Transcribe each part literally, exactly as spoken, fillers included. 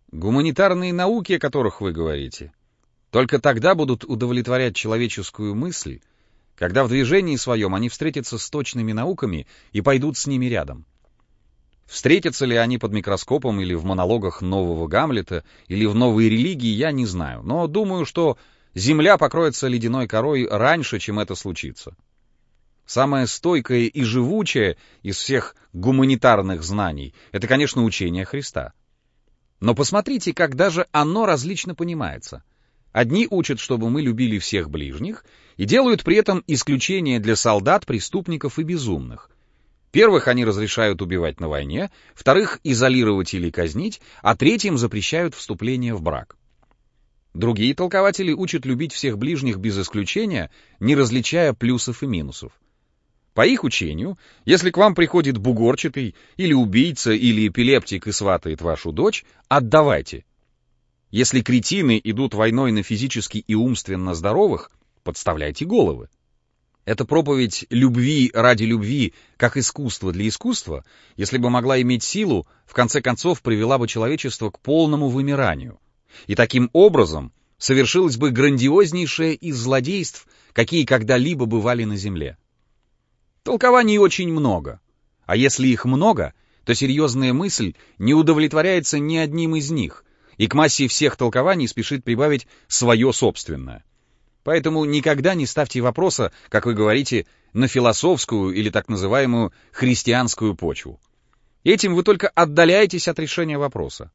Гуманитарные науки, о которых вы говорите, только тогда будут удовлетворять человеческую мысль, когда в движении своем они встретятся с точными науками и пойдут с ними рядом. Встретятся ли они под микроскопом или в монологах нового Гамлета, или в новой религии, я не знаю, но думаю, что Земля покроется ледяной корой раньше, чем это случится. Самое стойкое и живучее из всех гуманитарных знаний — это, конечно, учение Христа. Но посмотрите, как даже оно различно понимается. Одни учат, чтобы мы любили всех ближних, и делают при этом исключение для солдат, преступников и безумных. Первых они разрешают убивать на войне, вторых — изолировать или казнить, а третьим запрещают вступление в брак. Другие толкователи учат любить всех ближних без исключения, не различая плюсов и минусов. По их учению, если к вам приходит бугорчатый, или убийца, или эпилептик и сватает вашу дочь, отдавайте. Если кретины идут войной на физически и умственно здоровых, подставляйте головы. Эта проповедь любви ради любви, как искусство для искусства, если бы могла иметь силу, в конце концов привела бы человечество к полному вымиранию. И таким образом совершилось бы грандиознейшее из злодейств, какие когда-либо бывали на земле. Толкований очень много, а если их много, то серьезная мысль не удовлетворяется ни одним из них, и к массе всех толкований спешит прибавить свое собственное. Поэтому никогда не ставьте вопроса, как вы говорите, на философскую или так называемую христианскую почву. Этим вы только отдаляетесь от решения вопроса.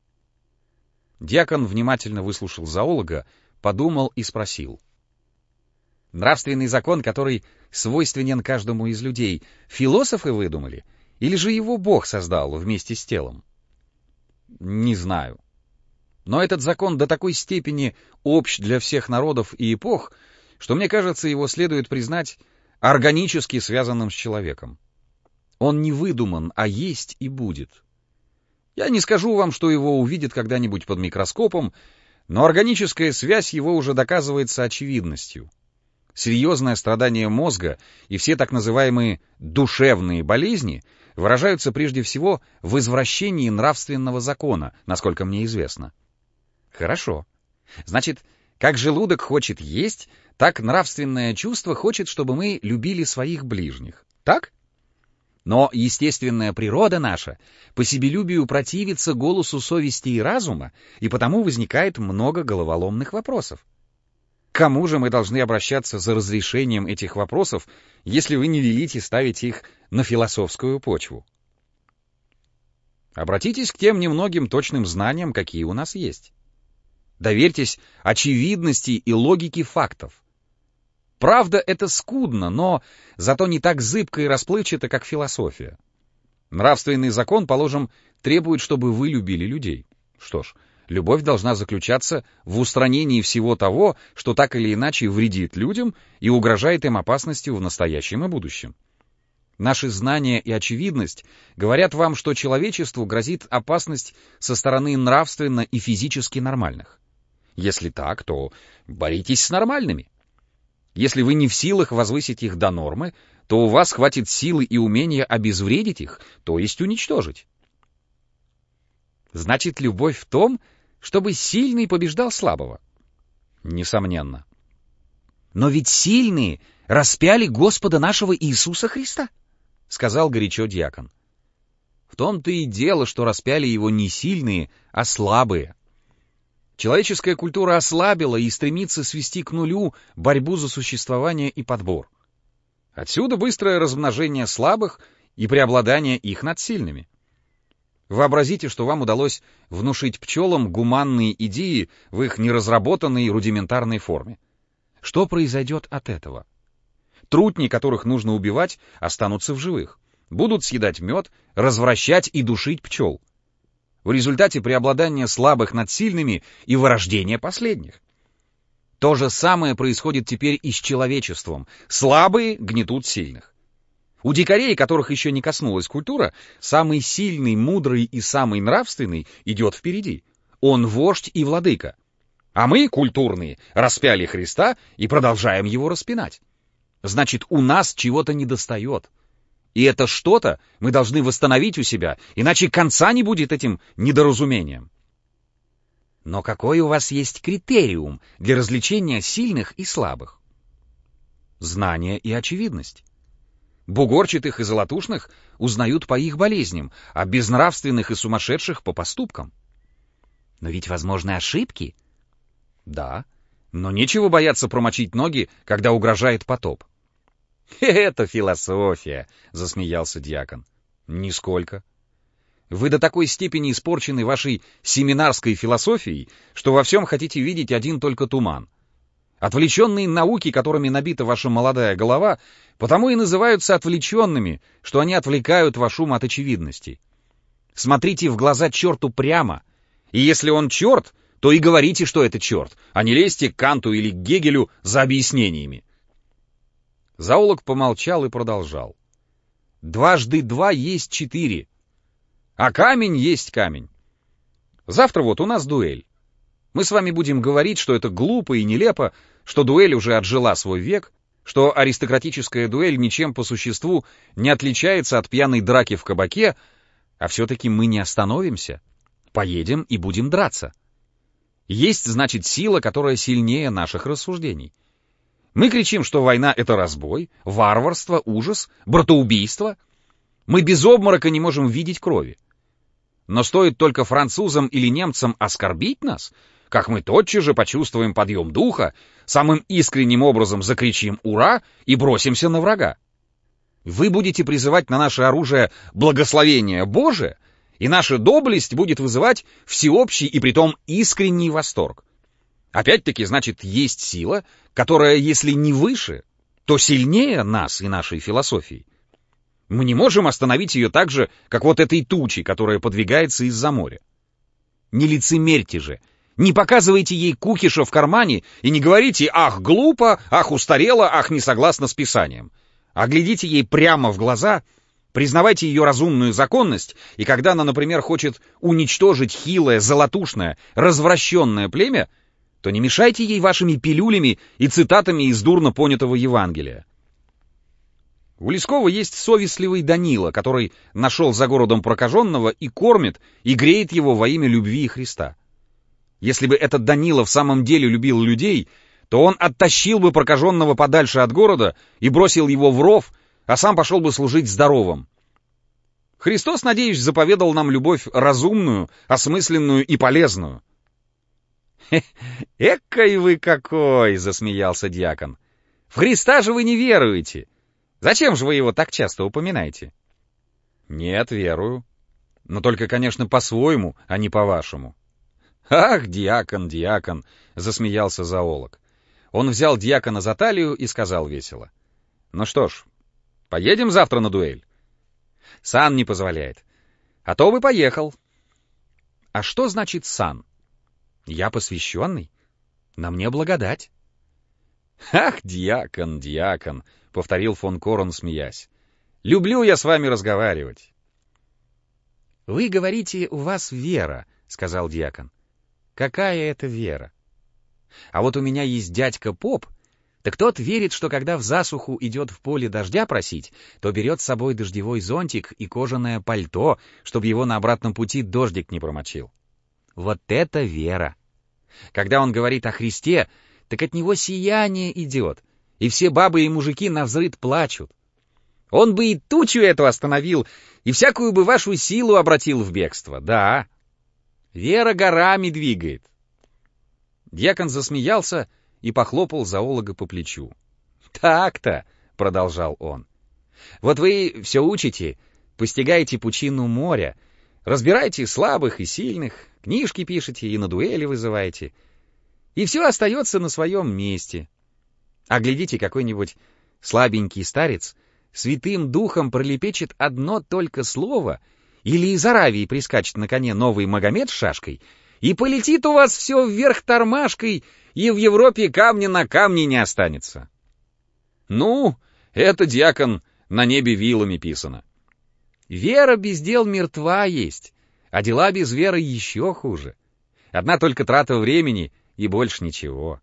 Дьякон внимательно выслушал зоолога, подумал и спросил. Нравственный закон, который свойственен каждому из людей, философы выдумали, или же его Бог создал вместе с телом? Не знаю. Но этот закон до такой степени общ для всех народов и эпох, что, мне кажется, его следует признать органически связанным с человеком. Он не выдуман, а есть и будет. Я не скажу вам, что его увидят когда-нибудь под микроскопом, но органическая связь его уже доказывается очевидностью. Серьезное страдание мозга и все так называемые душевные болезни выражаются прежде всего в извращении нравственного закона, насколько мне известно. Хорошо. Значит, как желудок хочет есть, так нравственное чувство хочет, чтобы мы любили своих ближних. Так? Но естественная природа наша по себелюбию противится голосу совести и разума, и потому возникает много головоломных вопросов. К кому же мы должны обращаться за разрешением этих вопросов, если вы не велите ставить их на философскую почву? Обратитесь к тем немногим точным знаниям, какие у нас есть. Доверьтесь очевидности и логике фактов. Правда, это скудно, но зато не так зыбко и расплывчато, как философия. Нравственный закон, положим, требует, чтобы вы любили людей. Что ж, любовь должна заключаться в устранении всего того, что так или иначе вредит людям и угрожает им опасностью в настоящем и будущем. Наши знания и очевидность говорят вам, что человечеству грозит опасность со стороны нравственно и физически нормальных. Если так, то боритесь с нормальными. Если вы не в силах возвысить их до нормы, то у вас хватит силы и умения обезвредить их, то есть уничтожить. Значит, любовь в том, чтобы сильный побеждал слабого? Несомненно. Но ведь сильные распяли Господа нашего Иисуса Христа, сказал горячо дьякон. В том-то и дело, что распяли его не сильные, а слабые. Человеческая культура ослабила и стремится свести к нулю борьбу за существование и подбор. Отсюда быстрое размножение слабых и преобладание их над сильными. Вообразите, что вам удалось внушить пчелам гуманные идеи в их неразработанной рудиментарной форме. Что произойдет от этого? Трутни, которых нужно убивать, останутся в живых. Будут съедать мед, развращать и душить пчел. В результате преобладания слабых над сильными и вырождения последних. То же самое происходит теперь и с человечеством. Слабые гнетут сильных. У дикарей, которых еще не коснулась культура, самый сильный, мудрый и самый нравственный идет впереди. Он вождь и владыка. А мы, культурные, распяли Христа и продолжаем его распинать. Значит, у нас чего-то недостает. И это что-то мы должны восстановить у себя, иначе конца не будет этим недоразумениям. Но какой у вас есть критериум для различения сильных и слабых? Знание и очевидность. Бугорчатых и золотушных узнают по их болезням, а безнравственных и сумасшедших по поступкам. Но ведь возможны ошибки. Да, но нечего бояться промочить ноги, когда угрожает потоп. «Это философия», — засмеялся дьякон. «Нисколько. Вы до такой степени испорчены вашей семинарской философией, что во всем хотите видеть один только туман. Отвлеченные науки, которыми набита ваша молодая голова, потому и называются отвлеченными, что они отвлекают ваш ум от очевидности. Смотрите в глаза черту прямо, и если он черт, то и говорите, что это черт, а не лезьте к Канту или к Гегелю за объяснениями». Зоолог помолчал и продолжал. «Дважды два есть четыре, а камень есть камень. Завтра вот у нас дуэль. Мы с вами будем говорить, что это глупо и нелепо, что дуэль уже отжила свой век, что аристократическая дуэль ничем по существу не отличается от пьяной драки в кабаке, а все-таки мы не остановимся, поедем и будем драться. Есть, значит, сила, которая сильнее наших рассуждений. Мы кричим, что война — это разбой, варварство, ужас, братоубийство. Мы без обморока не можем видеть крови. Но стоит только французам или немцам оскорбить нас, как мы тотчас же почувствуем подъем духа, самым искренним образом закричим «Ура!» и бросимся на врага. Вы будете призывать на наше оружие благословение Божие, и наша доблесть будет вызывать всеобщий и притом искренний восторг. Опять-таки, значит, есть сила, которая, если не выше, то сильнее нас и нашей философии. Мы не можем остановить ее так же, как вот этой тучи, которая подвигается из-за моря. Не лицемерьте же, не показывайте ей кукиша в кармане и не говорите «ах, глупо», «ах, устарело», «ах, не согласно с Писанием». А глядите ей прямо в глаза, признавайте ее разумную законность, и когда она, например, хочет уничтожить хилое, золотушное, развращенное племя, то не мешайте ей вашими пилюлями и цитатами из дурно понятого Евангелия. У Лескова есть совестливый Данила, который нашел за городом прокаженного и кормит, и греет его во имя любви и Христа. Если бы этот Данила в самом деле любил людей, то он оттащил бы прокаженного подальше от города и бросил его в ров, а сам пошел бы служить здоровым. Христос, надеюсь, заповедал нам любовь разумную, осмысленную и полезную. — Экой вы какой! — засмеялся дьякон. — В Христа же вы не веруете. Зачем же вы его так часто упоминаете? — Нет, верую. Но только, конечно, по-своему, а не по-вашему. — Ах, дьякон, дьякон! — засмеялся зоолог. Он взял дьякона за талию и сказал весело. — Ну что ж, поедем завтра на дуэль? — Сан не позволяет. — А то бы поехал. — А что значит сан? — Я посвященный. На мне благодать. — Ах, дьякон, дьякон! — повторил фон Корон, смеясь. — Люблю я с вами разговаривать. — Вы говорите, у вас вера, — сказал дьякон. — Какая это вера? А вот у меня есть дядька-поп, так тот верит, что когда в засуху идет в поле дождя просить, то берет с собой дождевой зонтик и кожаное пальто, чтобы его на обратном пути дождик не промочил. Вот это вера! Когда он говорит о Христе, так от него сияние идет, и все бабы и мужики навзрыд плачут. Он бы и тучу эту остановил, и всякую бы вашу силу обратил в бегство, да. Вера горами двигает. Дьякон засмеялся и похлопал зоолога по плечу. «Так-то», — продолжал он, — «вот вы все учите, постигаете пучину моря, разбираете слабых и сильных, книжки пишете и на дуэли вызываете, и все остается на своем месте. А глядите, какой-нибудь слабенький старец святым духом пролепечет одно только слово, или из Аравии прискачет на коне новый Магомед с шашкой, и полетит у вас все вверх тормашкой, и в Европе камня на камне не останется. Ну, это, дьякон, на небе вилами писано. Вера без дел мертва есть, а дела без веры еще хуже. Одна только трата времени и больше ничего.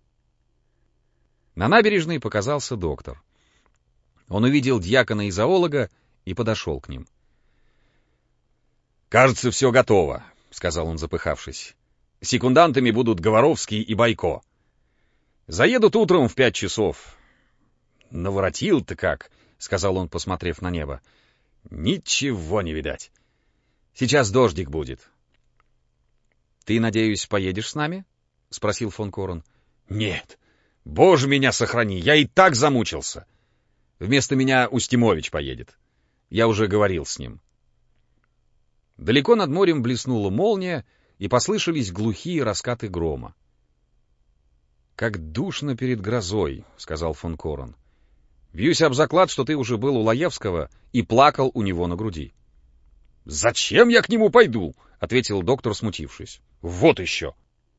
На набережной показался доктор. Он увидел дьякона и зоолога и подошел к ним. — Кажется, все готово, — сказал он, запыхавшись. Секундантами будут Говоровский и Байко. Заедут утром в пять часов. Наворотил-то как, — сказал он, посмотрев на небо. Ничего не видать. Сейчас дождик будет. — Ты, надеюсь, поедешь с нами? — спросил фон Корен. — Нет. Боже, меня сохрани, я и так замучился. Вместо меня Устимович поедет. Я уже говорил с ним. Далеко над морем блеснула молния, и послышались глухие раскаты грома. — Как душно перед грозой, — сказал фон Корен. — Бьюсь об заклад, что ты уже был у Лаевского и плакал у него на груди. — Зачем я к нему пойду? — ответил доктор, смутившись. — Вот еще!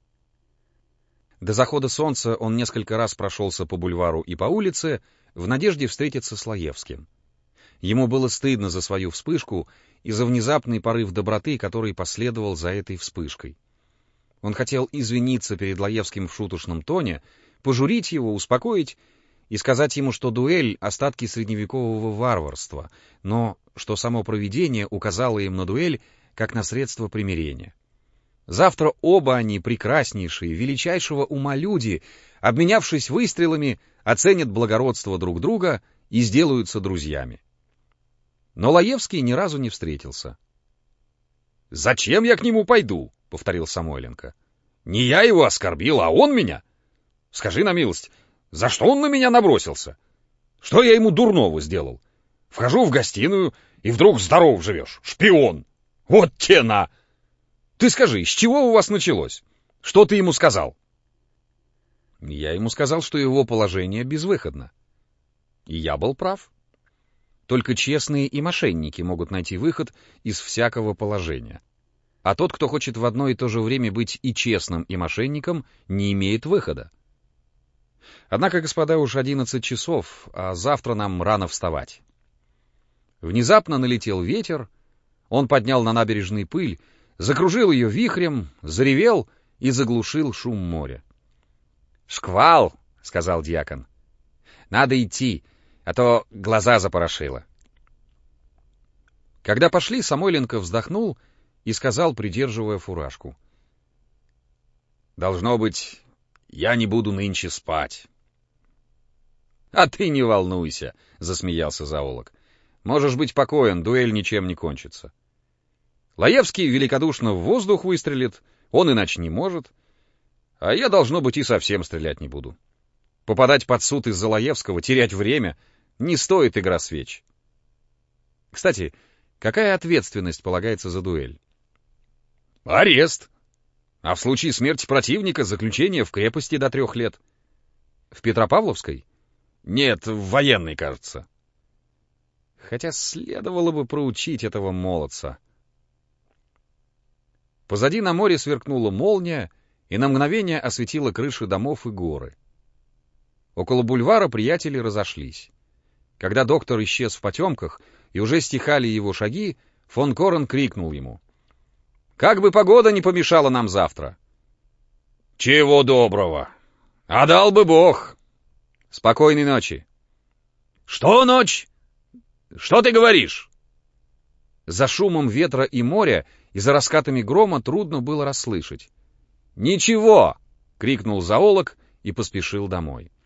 До захода солнца он несколько раз прошелся по бульвару и по улице в надежде встретиться с Лаевским. Ему было стыдно за свою вспышку и за внезапный порыв доброты, который последовал за этой вспышкой. Он хотел извиниться перед Лаевским в шуточном тоне, пожурить его, успокоить и сказать ему, что дуэль — остатки средневекового варварства, но что само провидение указало им на дуэль как на средство примирения. Завтра оба они, прекраснейшие, величайшего ума люди, обменявшись выстрелами, оценят благородство друг друга и сделаются друзьями. Но Лаевский ни разу не встретился. — Зачем я к нему пойду? — повторил Самойленко. — Не я его оскорбил, а он меня. Скажи на милость, за что он на меня набросился? Что я ему дурного сделал? Вхожу в гостиную, и вдруг здоров живешь. Шпион! Вот тена! Ты скажи, с чего у вас началось? Что ты ему сказал? Я ему сказал, что его положение безвыходно. И я был прав. Только честные и мошенники могут найти выход из всякого положения. А тот, кто хочет в одно и то же время быть и честным, и мошенником, не имеет выхода. Однако, господа, уж одиннадцать часов, а завтра нам рано вставать. Внезапно налетел ветер, он поднял на набережной пыль, закружил ее вихрем, заревел и заглушил шум моря. — Шквал, — сказал дьякон. — Надо идти, а то глаза запорошило. Когда пошли, Самойленко вздохнул и сказал, придерживая фуражку. — Должно быть, я не буду нынче спать. — А ты не волнуйся, — засмеялся зоолог. — Можешь быть покоен, дуэль ничем не кончится. Лаевский великодушно в воздух выстрелит, он иначе не может, а я, должно быть, и совсем стрелять не буду. Попадать под суд из-за Лаевского, терять время — не стоит игра свеч. Кстати, какая ответственность полагается за дуэль? Арест. А в случае смерти противника заключение в крепости до трех лет. В Петропавловской? Нет, в военной, кажется. Хотя следовало бы проучить этого молодца. Позади на море сверкнула молния и на мгновение осветила крыши домов и горы. Около бульвара приятели разошлись. Когда доктор исчез в потемках и уже стихали его шаги, фон Корен крикнул ему. — Как бы погода не помешала нам завтра. — Чего доброго. А дал бы Бог. — Спокойной ночи. — Что ночь? Что ты говоришь? За шумом ветра и моря и за раскатами грома трудно было расслышать. — Ничего! — крикнул зоолог и поспешил домой.